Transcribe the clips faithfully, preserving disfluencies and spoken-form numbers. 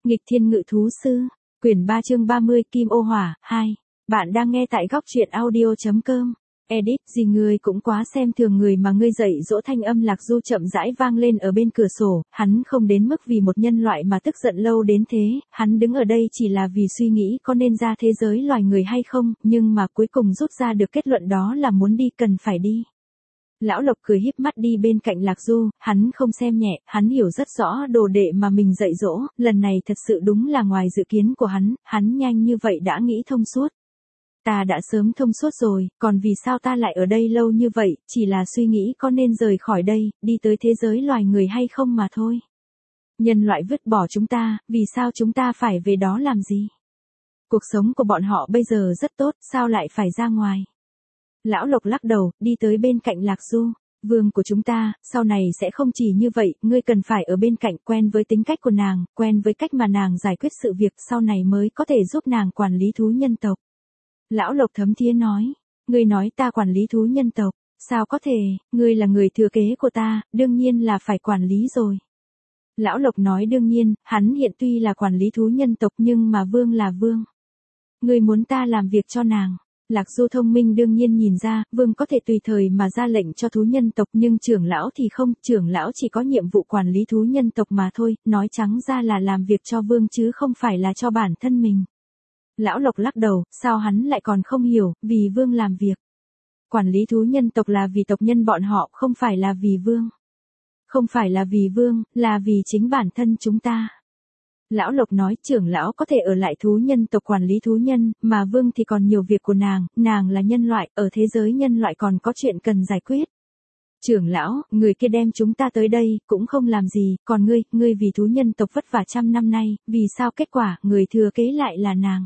Nghịch thiên ngự thú sư, quyển ba chương ba mươi Kim ô hỏa, hai. Bạn đang nghe tại góc truyện audio chấm com. Edit, gì ngươi cũng quá xem thường người mà ngươi dạy dỗ. Thanh âm Lạc Du chậm rãi vang lên ở bên cửa sổ, hắn không đến mức vì một nhân loại mà tức giận lâu đến thế, hắn đứng ở đây chỉ là vì suy nghĩ có nên ra thế giới loài người hay không, nhưng mà cuối cùng rút ra được kết luận đó là muốn đi cần phải đi. Lão Lộc cười híp mắt đi bên cạnh Lạc Du, hắn không xem nhẹ, hắn hiểu rất rõ đồ đệ mà mình dạy dỗ, lần này thật sự đúng là ngoài dự kiến của hắn, hắn nhanh như vậy đã nghĩ thông suốt. Ta đã sớm thông suốt rồi, còn vì sao ta lại ở đây lâu như vậy, chỉ là suy nghĩ có nên rời khỏi đây, đi tới thế giới loài người hay không mà thôi. Nhân loại vứt bỏ chúng ta, vì sao chúng ta phải về đó làm gì? Cuộc sống của bọn họ bây giờ rất tốt, sao lại phải ra ngoài? Lão Lộc lắc đầu, đi tới bên cạnh Lạc Du. Vương của chúng ta, sau này sẽ không chỉ như vậy, ngươi cần phải ở bên cạnh, quen với tính cách của nàng, quen với cách mà nàng giải quyết sự việc, sau này mới có thể giúp nàng quản lý thú nhân tộc. Lão Lộc thấm thía nói, ngươi nói ta quản lý thú nhân tộc, sao có thể, ngươi là người thừa kế của ta, đương nhiên là phải quản lý rồi. Lão Lộc nói đương nhiên, hắn hiện tuy là quản lý thú nhân tộc nhưng mà vương là vương. Ngươi muốn ta làm việc cho nàng. Lạc Du thông minh đương nhiên nhìn ra, vương có thể tùy thời mà ra lệnh cho thú nhân tộc nhưng trưởng lão thì không, trưởng lão chỉ có nhiệm vụ quản lý thú nhân tộc mà thôi, nói trắng ra là làm việc cho vương chứ không phải là cho bản thân mình. Lão Lộc lắc đầu, sao hắn lại còn không hiểu, vì vương làm việc. Quản lý thú nhân tộc là vì tộc nhân bọn họ, không phải là vì vương. Không phải là vì vương, là vì chính bản thân chúng ta. Lão Lộc nói trưởng lão có thể ở lại thú nhân tộc quản lý thú nhân, mà vương thì còn nhiều việc của nàng, nàng là nhân loại, ở thế giới nhân loại còn có chuyện cần giải quyết. Trưởng lão, người kia đem chúng ta tới đây, cũng không làm gì, còn ngươi, ngươi vì thú nhân tộc vất vả trăm năm nay, vì sao kết quả, người thừa kế lại là nàng.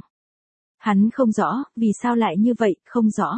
Hắn không rõ, vì sao lại như vậy, không rõ.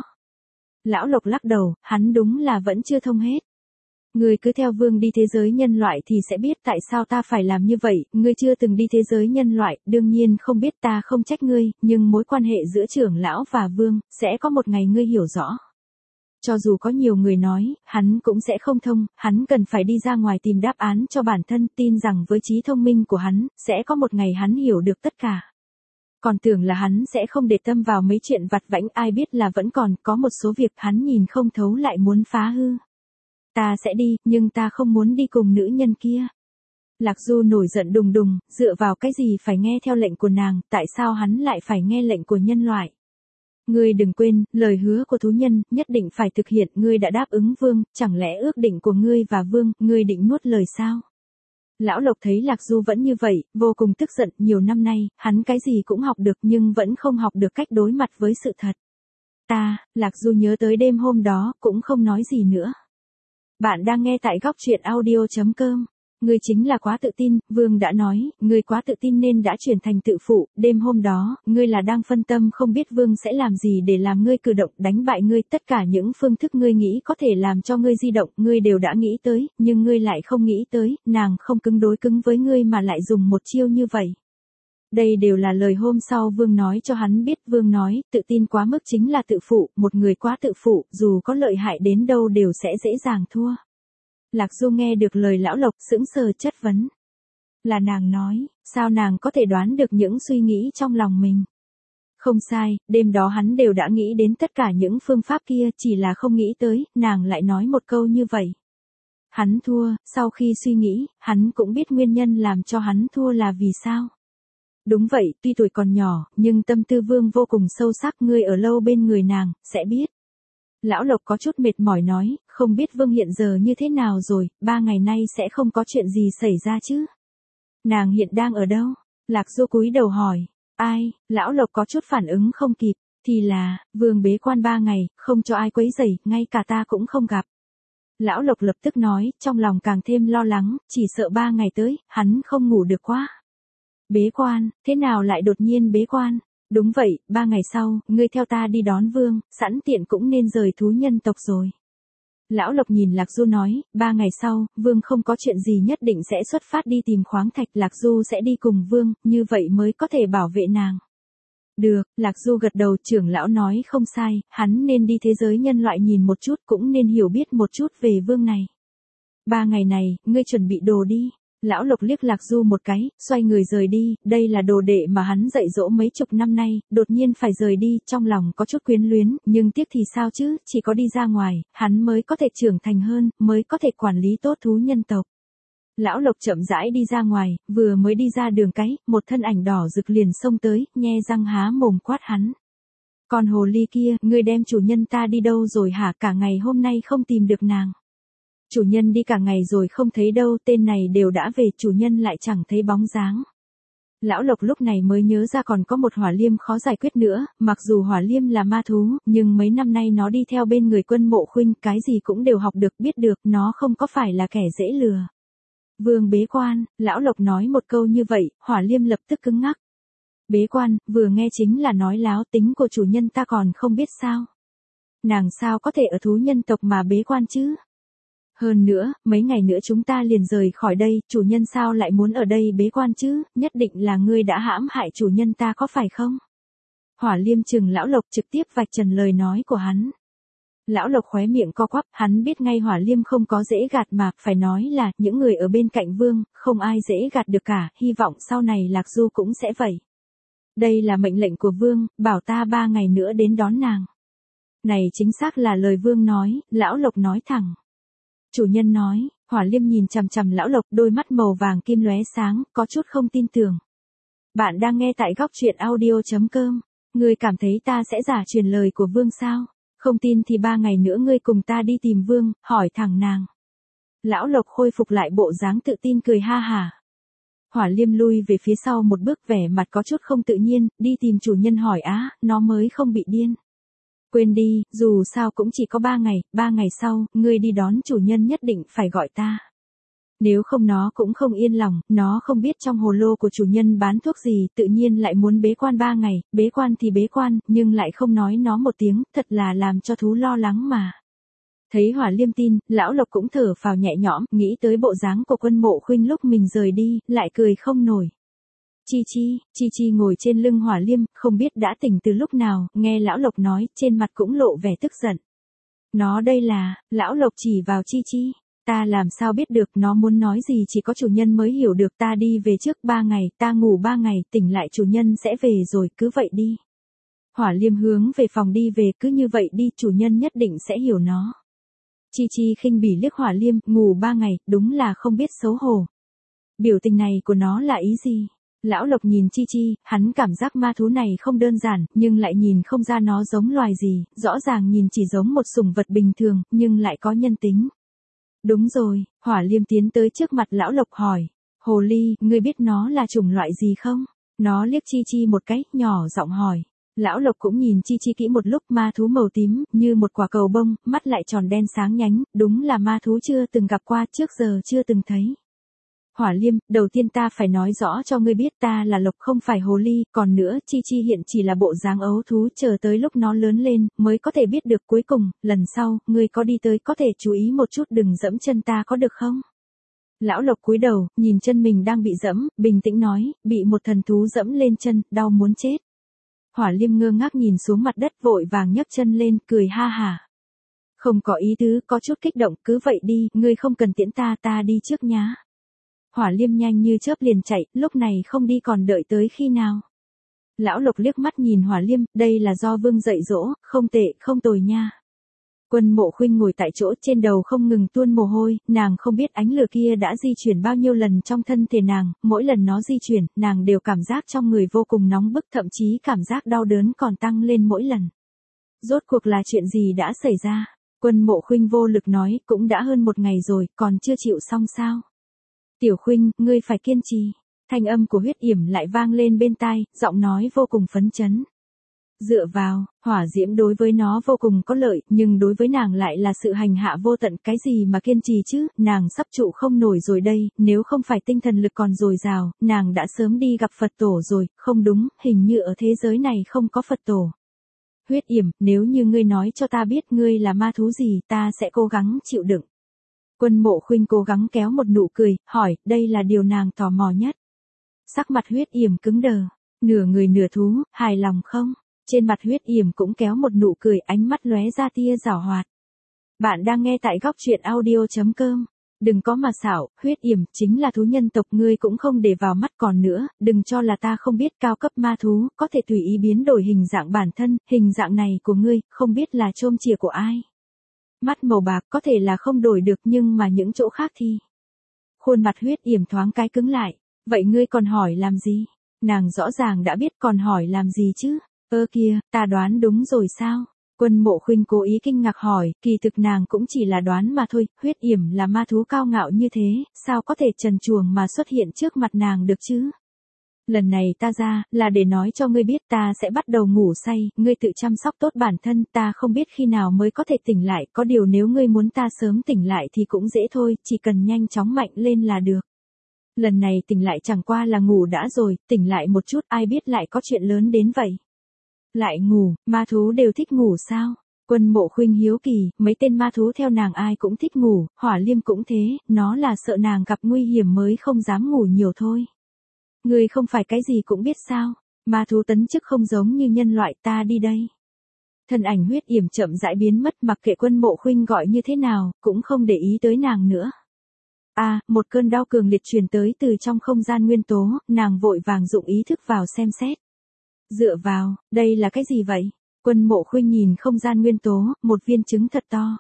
Lão Lộc lắc đầu, hắn đúng là vẫn chưa thông hết. Ngươi cứ theo vương đi thế giới nhân loại thì sẽ biết tại sao ta phải làm như vậy, ngươi chưa từng đi thế giới nhân loại, đương nhiên không biết ta không trách ngươi, nhưng mối quan hệ giữa trưởng lão và vương, sẽ có một ngày ngươi hiểu rõ. Cho dù có nhiều người nói, hắn cũng sẽ không thông, hắn cần phải đi ra ngoài tìm đáp án cho bản thân, tin rằng với trí thông minh của hắn, sẽ có một ngày hắn hiểu được tất cả. Còn tưởng là hắn sẽ không để tâm vào mấy chuyện vặt vãnh, ai biết là vẫn còn có một số việc hắn nhìn không thấu lại muốn phá hư. Ta sẽ đi, nhưng ta không muốn đi cùng nữ nhân kia. Lạc Du nổi giận đùng đùng, dựa vào cái gì phải nghe theo lệnh của nàng, tại sao hắn lại phải nghe lệnh của nhân loại? Ngươi đừng quên, lời hứa của thú nhân, nhất định phải thực hiện, ngươi đã đáp ứng vương, chẳng lẽ ước định của ngươi và vương, ngươi định nuốt lời sao? Lão Lộc thấy Lạc Du vẫn như vậy, vô cùng tức giận, nhiều năm nay, hắn cái gì cũng học được nhưng vẫn không học được cách đối mặt với sự thật. Ta, Lạc Du nhớ tới đêm hôm đó, cũng không nói gì nữa. Bạn đang nghe tại góc truyện audio chấm com. Ngươi chính là quá tự tin, vương đã nói, ngươi quá tự tin nên đã chuyển thành tự phụ, đêm hôm đó, ngươi là đang phân tâm không biết vương sẽ làm gì để làm ngươi cử động đánh bại ngươi, tất cả những phương thức ngươi nghĩ có thể làm cho ngươi di động, ngươi đều đã nghĩ tới, nhưng ngươi lại không nghĩ tới, nàng không cứng đối cứng với ngươi mà lại dùng một chiêu như vậy. Đây đều là lời hôm sau vương nói cho hắn biết, vương nói, tự tin quá mức chính là tự phụ, một người quá tự phụ, dù có lợi hại đến đâu đều sẽ dễ dàng thua. Lạc Du nghe được lời Lão Lộc sững sờ chất vấn. Là nàng nói, sao nàng có thể đoán được những suy nghĩ trong lòng mình? Không sai, đêm đó hắn đều đã nghĩ đến tất cả những phương pháp kia, chỉ là không nghĩ tới, nàng lại nói một câu như vậy. Hắn thua, sau khi suy nghĩ, hắn cũng biết nguyên nhân làm cho hắn thua là vì sao. Đúng vậy, tuy tuổi còn nhỏ, nhưng tâm tư vương vô cùng sâu sắc, ngươi ở lâu bên người nàng, sẽ biết. Lão Lộc có chút mệt mỏi nói, không biết vương hiện giờ như thế nào rồi, ba ngày nay sẽ không có chuyện gì xảy ra chứ. Nàng hiện đang ở đâu? Lạc Du cúi đầu hỏi, ai? Lão Lộc có chút phản ứng không kịp, thì là, vương bế quan ba ngày, không cho ai quấy rầy, ngay cả ta cũng không gặp. Lão Lộc lập tức nói, trong lòng càng thêm lo lắng, chỉ sợ ba ngày tới, hắn không ngủ được quá. Bế quan, thế nào lại đột nhiên bế quan? Đúng vậy, ba ngày sau, ngươi theo ta đi đón vương, sẵn tiện cũng nên rời thú nhân tộc rồi. Lão Lộc nhìn Lạc Du nói, ba ngày sau, vương không có chuyện gì nhất định sẽ xuất phát đi tìm khoáng thạch, Lạc Du sẽ đi cùng vương, như vậy mới có thể bảo vệ nàng. Được, Lạc Du gật đầu, trưởng lão nói không sai, hắn nên đi thế giới nhân loại nhìn một chút, cũng nên hiểu biết một chút về vương này. Ba ngày này, ngươi chuẩn bị đồ đi. Lão Lộc liếc Lạc Du một cái, xoay người rời đi, đây là đồ đệ mà hắn dạy dỗ mấy chục năm nay, đột nhiên phải rời đi, trong lòng có chút quyến luyến, nhưng tiếc thì sao chứ, chỉ có đi ra ngoài, hắn mới có thể trưởng thành hơn, mới có thể quản lý tốt thú nhân tộc. Lão Lộc chậm rãi đi ra ngoài, vừa mới đi ra đường cái, một thân ảnh đỏ rực liền xông tới, nhe răng há mồm quát hắn. Con hồ ly kia, ngươi đem chủ nhân ta đi đâu rồi hả, cả ngày hôm nay không tìm được nàng. Chủ nhân đi cả ngày rồi không thấy đâu, tên này đều đã về, chủ nhân lại chẳng thấy bóng dáng. Lão Lộc lúc này mới nhớ ra còn có một hỏa liêm khó giải quyết nữa, mặc dù hỏa liêm là ma thú, nhưng mấy năm nay nó đi theo bên người Quân Mộ Khuynh, cái gì cũng đều học được, biết được, nó không có phải là kẻ dễ lừa. Vương bế quan, Lão Lộc nói một câu như vậy, hỏa liêm lập tức cứng ngắc. Bế quan, vừa nghe chính là nói láo, tính của chủ nhân ta còn không biết sao. Nàng sao có thể ở thú nhân tộc mà bế quan chứ? Hơn nữa, mấy ngày nữa chúng ta liền rời khỏi đây, chủ nhân sao lại muốn ở đây bế quan chứ, nhất định là ngươi đã hãm hại chủ nhân ta có phải không? Hỏa liêm trừng Lão Lộc trực tiếp vạch trần lời nói của hắn. Lão Lộc khóe miệng co quắp, hắn biết ngay hỏa liêm không có dễ gạt mà, phải nói là, những người ở bên cạnh vương, không ai dễ gạt được cả, hy vọng sau này Lạc Du cũng sẽ vậy. Đây là mệnh lệnh của vương, bảo ta ba ngày nữa đến đón nàng. Này chính xác là lời vương nói, Lão Lộc nói thẳng. Chủ nhân nói, hỏa liêm nhìn chằm chằm Lão Lộc, đôi mắt màu vàng kim lóe sáng, có chút không tin tưởng. Bạn đang nghe tại góc truyện audio chấm com, ngươi cảm thấy ta sẽ giả truyền lời của vương sao? Không tin thì ba ngày nữa ngươi cùng ta đi tìm vương, hỏi thẳng nàng. Lão Lộc khôi phục lại bộ dáng tự tin cười ha hả. Hỏa liêm lui về phía sau một bước, vẻ mặt có chút không tự nhiên, đi tìm chủ nhân hỏi á, nó mới không bị điên. Quên đi, dù sao cũng chỉ có ba ngày, ba ngày sau, ngươi đi đón chủ nhân nhất định phải gọi ta. Nếu không nó cũng không yên lòng, nó không biết trong hồ lô của chủ nhân bán thuốc gì, tự nhiên lại muốn bế quan ba ngày, bế quan thì bế quan, nhưng lại không nói nó một tiếng, thật là làm cho thú lo lắng mà. Thấy hỏa liêm tin, Lão Lộc cũng thở phào nhẹ nhõm, nghĩ tới bộ dáng của Quân Mộ Khuynh lúc mình rời đi, lại cười không nổi. Chi Chi, Chi Chi ngồi trên lưng hỏa liêm, không biết đã tỉnh từ lúc nào, nghe Lão Lộc nói, trên mặt cũng lộ vẻ tức giận. Nó đây là, Lão Lộc chỉ vào Chi Chi. Ta làm sao biết được, nó muốn nói gì chỉ có chủ nhân mới hiểu được, ta đi về trước ba ngày, ta ngủ ba ngày, tỉnh lại chủ nhân sẽ về rồi, cứ vậy đi. Hỏa liêm hướng về phòng đi về, cứ như vậy đi, chủ nhân nhất định sẽ hiểu nó. Chi Chi khinh bỉ liếc hỏa liêm, ngủ ba ngày, đúng là không biết xấu hổ. Biểu tình này của nó là ý gì? Lão Lộc nhìn Chi Chi, hắn cảm giác ma thú này không đơn giản, nhưng lại nhìn không ra nó giống loài gì, rõ ràng nhìn chỉ giống một sủng vật bình thường, nhưng lại có nhân tính. Đúng rồi, hỏa liêm tiến tới trước mặt Lão Lộc hỏi. Hồ ly, ngươi biết nó là chủng loại gì không? Nó liếc Chi Chi một cái, nhỏ giọng hỏi. Lão Lộc cũng nhìn Chi Chi kỹ một lúc, ma thú màu tím, như một quả cầu bông, mắt lại tròn đen sáng nhánh, đúng là ma thú chưa từng gặp qua, trước giờ chưa từng thấy. Hỏa liêm, đầu tiên ta phải nói rõ cho ngươi biết ta là Lộc không phải hồ ly, còn nữa, Chi Chi hiện chỉ là bộ dáng ấu thú, chờ tới lúc nó lớn lên, mới có thể biết được, cuối cùng, lần sau, ngươi có đi tới có thể chú ý một chút đừng dẫm chân ta có được không? Lão Lộc cúi đầu, nhìn chân mình đang bị dẫm, bình tĩnh nói, bị một thần thú dẫm lên chân, đau muốn chết. Hỏa liêm ngơ ngác nhìn xuống mặt đất, vội vàng nhấc chân lên, cười ha hả. Không có ý tứ, có chút kích động, cứ vậy đi, ngươi không cần tiễn ta, ta đi trước nhá. Hỏa liêm nhanh như chớp liền chạy, lúc này không đi còn đợi tới khi nào. Lão Lộc liếc mắt nhìn hỏa liêm, đây là do vương dạy dỗ, không tệ, không tồi nha. Quân Mộ Khuynh ngồi tại chỗ, trên đầu không ngừng tuôn mồ hôi, nàng không biết ánh lửa kia đã di chuyển bao nhiêu lần trong thân thể nàng, mỗi lần nó di chuyển, nàng đều cảm giác trong người vô cùng nóng bức, thậm chí cảm giác đau đớn còn tăng lên mỗi lần. Rốt cuộc là chuyện gì đã xảy ra? Quân Mộ Khuynh vô lực nói, cũng đã hơn một ngày rồi, còn chưa chịu xong sao? Tiểu Khuynh, ngươi phải kiên trì. Thanh âm của Huyết Yểm lại vang lên bên tai, giọng nói vô cùng phấn chấn. Dựa vào, hỏa diễm đối với nó vô cùng có lợi, nhưng đối với nàng lại là sự hành hạ vô tận, cái gì mà kiên trì chứ, nàng sắp trụ không nổi rồi đây, nếu không phải tinh thần lực còn dồi dào, nàng đã sớm đi gặp Phật tổ rồi, không đúng, hình như ở thế giới này không có Phật tổ. Huyết Yểm, nếu như ngươi nói cho ta biết ngươi là ma thú gì, ta sẽ cố gắng chịu đựng. Quân Mộ Khuynh cố gắng kéo một nụ cười, hỏi, đây là điều nàng tò mò nhất. Sắc mặt Huyết Yểm cứng đờ, nửa người nửa thú, hài lòng không? Trên mặt Huyết Yểm cũng kéo một nụ cười, ánh mắt lóe ra tia giảo hoạt. Bạn đang nghe tại góc truyện audio chấm com. Đừng có mà xảo, huyết yểm chính là thú nhân tộc, ngươi cũng không để vào mắt, còn nữa, đừng cho là ta không biết cao cấp ma thú, có thể tùy ý biến đổi hình dạng bản thân, hình dạng này của ngươi, không biết là chôm chìa của ai. Mắt màu bạc có thể là không đổi được nhưng mà những chỗ khác thì. Khuôn mặt huyết yểm thoáng cái cứng lại, vậy ngươi còn hỏi làm gì? Nàng rõ ràng đã biết còn hỏi làm gì chứ? Ơ kìa, ta đoán đúng rồi sao? Quân Mộ Khuynh cố ý kinh ngạc hỏi, kỳ thực nàng cũng chỉ là đoán mà thôi, huyết yểm là ma thú cao ngạo như thế, sao có thể trần truồng mà xuất hiện trước mặt nàng được chứ? Lần này ta ra, là để nói cho ngươi biết ta sẽ bắt đầu ngủ say, ngươi tự chăm sóc tốt bản thân, ta không biết khi nào mới có thể tỉnh lại, có điều nếu ngươi muốn ta sớm tỉnh lại thì cũng dễ thôi, chỉ cần nhanh chóng mạnh lên là được. Lần này tỉnh lại chẳng qua là ngủ đã rồi, tỉnh lại một chút ai biết lại có chuyện lớn đến vậy. Lại ngủ, ma thú đều thích ngủ sao? Quân Mộ Khuynh hiếu kỳ, mấy tên ma thú theo nàng ai cũng thích ngủ, Hỏa Liêm cũng thế, nó là sợ nàng gặp nguy hiểm mới không dám ngủ nhiều thôi. Ngươi không phải cái gì cũng biết sao? Ma thú tấn chức không giống như nhân loại, ta đi đây. Thân ảnh huyết yểm chậm rãi biến mất, mặc kệ Quân Mộ Khuynh gọi như thế nào, cũng không để ý tới nàng nữa. A, à, một cơn đau cường liệt truyền tới từ trong không gian nguyên tố, nàng vội vàng dụng ý thức vào xem xét. Dựa vào, đây là cái gì vậy? Quân Mộ Khuynh nhìn không gian nguyên tố, một viên trứng thật to.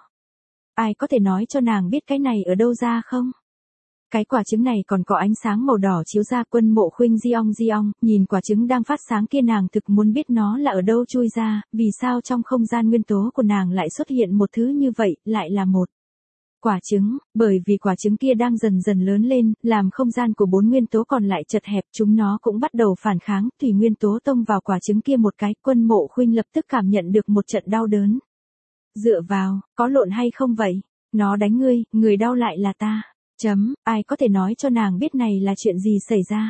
Ai có thể nói cho nàng biết cái này ở đâu ra không? Cái quả trứng này còn có ánh sáng màu đỏ chiếu ra. Quân Mộ Khuynh di ong di ong, nhìn quả trứng đang phát sáng kia nàng thực muốn biết nó là ở đâu chui ra, vì sao trong không gian nguyên tố của nàng lại xuất hiện một thứ như vậy, lại là một quả trứng, bởi vì quả trứng kia đang dần dần lớn lên, làm không gian của bốn nguyên tố còn lại chật hẹp, chúng nó cũng bắt đầu phản kháng, thủy nguyên tố tông vào quả trứng kia một cái, Quân Mộ Khuynh lập tức cảm nhận được một trận đau đớn. Dựa vào, có lộn hay không vậy? Nó đánh ngươi, người đau lại là ta. Chấm, ai có thể nói cho nàng biết này là chuyện gì xảy ra?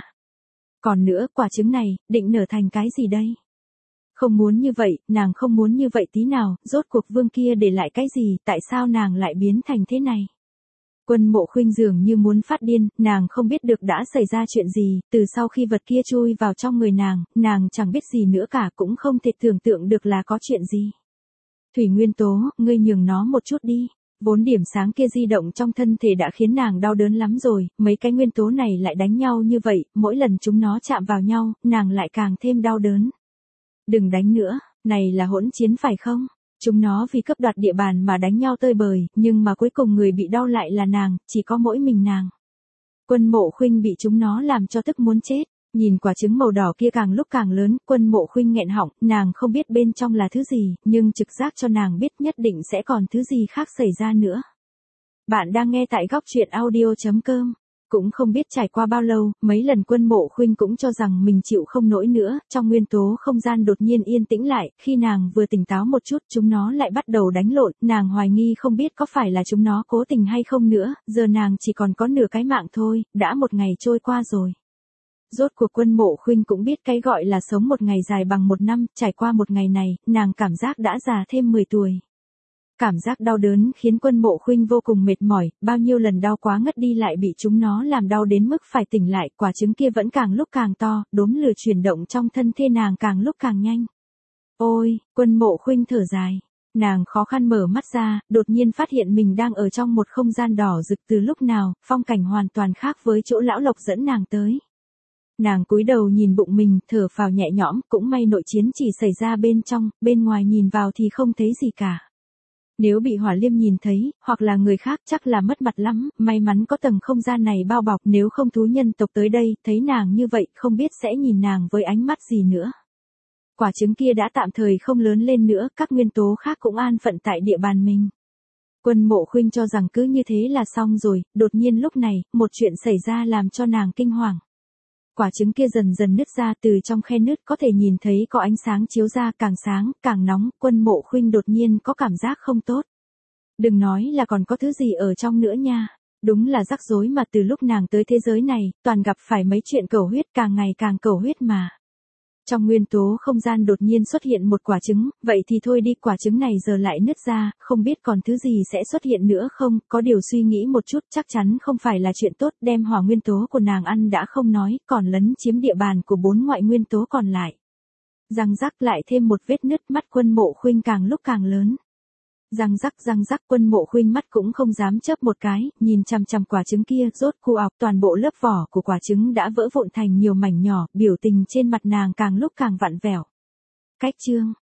Còn nữa, quả trứng này, định nở thành cái gì đây? Không muốn như vậy, nàng không muốn như vậy tí nào, rốt cuộc vương kia để lại cái gì, tại sao nàng lại biến thành thế này? Quân Mộ Khuynh dường như muốn phát điên, nàng không biết được đã xảy ra chuyện gì, từ sau khi vật kia chui vào trong người nàng, nàng chẳng biết gì nữa cả, cũng không thể tưởng tượng được là có chuyện gì. Thủy nguyên tố, ngươi nhường nó một chút đi. Vốn điểm sáng kia di động trong thân thể đã khiến nàng đau đớn lắm rồi, mấy cái nguyên tố này lại đánh nhau như vậy, mỗi lần chúng nó chạm vào nhau, nàng lại càng thêm đau đớn. Đừng đánh nữa, này là hỗn chiến phải không? Chúng nó vì cướp đoạt địa bàn mà đánh nhau tơi bời, nhưng mà cuối cùng người bị đau lại là nàng, chỉ có mỗi mình nàng. Quân Mộ Khuynh bị chúng nó làm cho tức muốn chết, nhìn quả trứng màu đỏ kia càng lúc càng lớn, Quân Mộ Khuynh nghẹn họng, nàng không biết bên trong là thứ gì, nhưng trực giác cho nàng biết nhất định sẽ còn thứ gì khác xảy ra nữa. Bạn đang nghe tại góc truyện audio chấm com. Cũng không biết trải qua bao lâu, mấy lần Quân Mộ Khuynh cũng cho rằng mình chịu không nổi nữa, trong nguyên tố không gian đột nhiên yên tĩnh lại, khi nàng vừa tỉnh táo một chút chúng nó lại bắt đầu đánh lộn, nàng hoài nghi không biết có phải là chúng nó cố tình hay không nữa, giờ nàng chỉ còn có nửa cái mạng thôi, đã một ngày trôi qua rồi. Rốt cuộc Quân Mộ Khuynh cũng biết cái gọi là sống một ngày dài bằng một năm, trải qua một ngày này, nàng cảm giác đã già thêm mười tuổi. Cảm giác đau đớn khiến Quân Mộ Khuynh vô cùng mệt mỏi, bao nhiêu lần đau quá ngất đi lại bị chúng nó làm đau đến mức phải tỉnh lại, quả trứng kia vẫn càng lúc càng to, đốm lửa chuyển động trong thân thể nàng càng lúc càng nhanh. Ôi, Quân Mộ Khuynh thở dài. Nàng khó khăn mở mắt ra, đột nhiên phát hiện mình đang ở trong một không gian đỏ rực từ lúc nào, phong cảnh hoàn toàn khác với chỗ lão Lộc dẫn nàng tới. Nàng cúi đầu nhìn bụng mình, thở phào nhẹ nhõm, cũng may nội chiến chỉ xảy ra bên trong, bên ngoài nhìn vào thì không thấy gì cả. Nếu bị Hỏa Liêm nhìn thấy, hoặc là người khác chắc là mất mặt lắm, may mắn có tầng không gian này bao bọc, nếu không thú nhân tộc tới đây, thấy nàng như vậy, không biết sẽ nhìn nàng với ánh mắt gì nữa. Quả trứng kia đã tạm thời không lớn lên nữa, các nguyên tố khác cũng an phận tại địa bàn mình. Quân Mộ Khuynh cho rằng cứ như thế là xong rồi, đột nhiên lúc này, một chuyện xảy ra làm cho nàng kinh hoàng. Quả trứng kia dần dần nứt ra, từ trong khe nứt có thể nhìn thấy có ánh sáng chiếu ra, càng sáng, càng nóng, Quân Mộ Khuynh đột nhiên có cảm giác không tốt. Đừng nói là còn có thứ gì ở trong nữa nha. Đúng là rắc rối mà từ lúc nàng tới thế giới này, toàn gặp phải mấy chuyện cầu huyết, càng ngày càng cầu huyết mà. Trong nguyên tố không gian đột nhiên xuất hiện một quả trứng, vậy thì thôi đi, quả trứng này giờ lại nứt ra, không biết còn thứ gì sẽ xuất hiện nữa không, có điều suy nghĩ một chút chắc chắn không phải là chuyện tốt, đem hỏa nguyên tố của nàng ăn đã không nói, còn lấn chiếm địa bàn của bốn ngoại nguyên tố còn lại. Răng rắc lại thêm một vết nứt, mắt Quân Mộ Khuynh càng lúc càng lớn. Răng rắc răng rắc, Quân Mộ Khuynh mắt cũng không dám chớp một cái, nhìn chằm chằm quả trứng kia, rốt khu ọc, toàn bộ lớp vỏ của quả trứng đã vỡ vụn thành nhiều mảnh nhỏ, biểu tình trên mặt nàng càng lúc càng vặn vẹo. Cách chương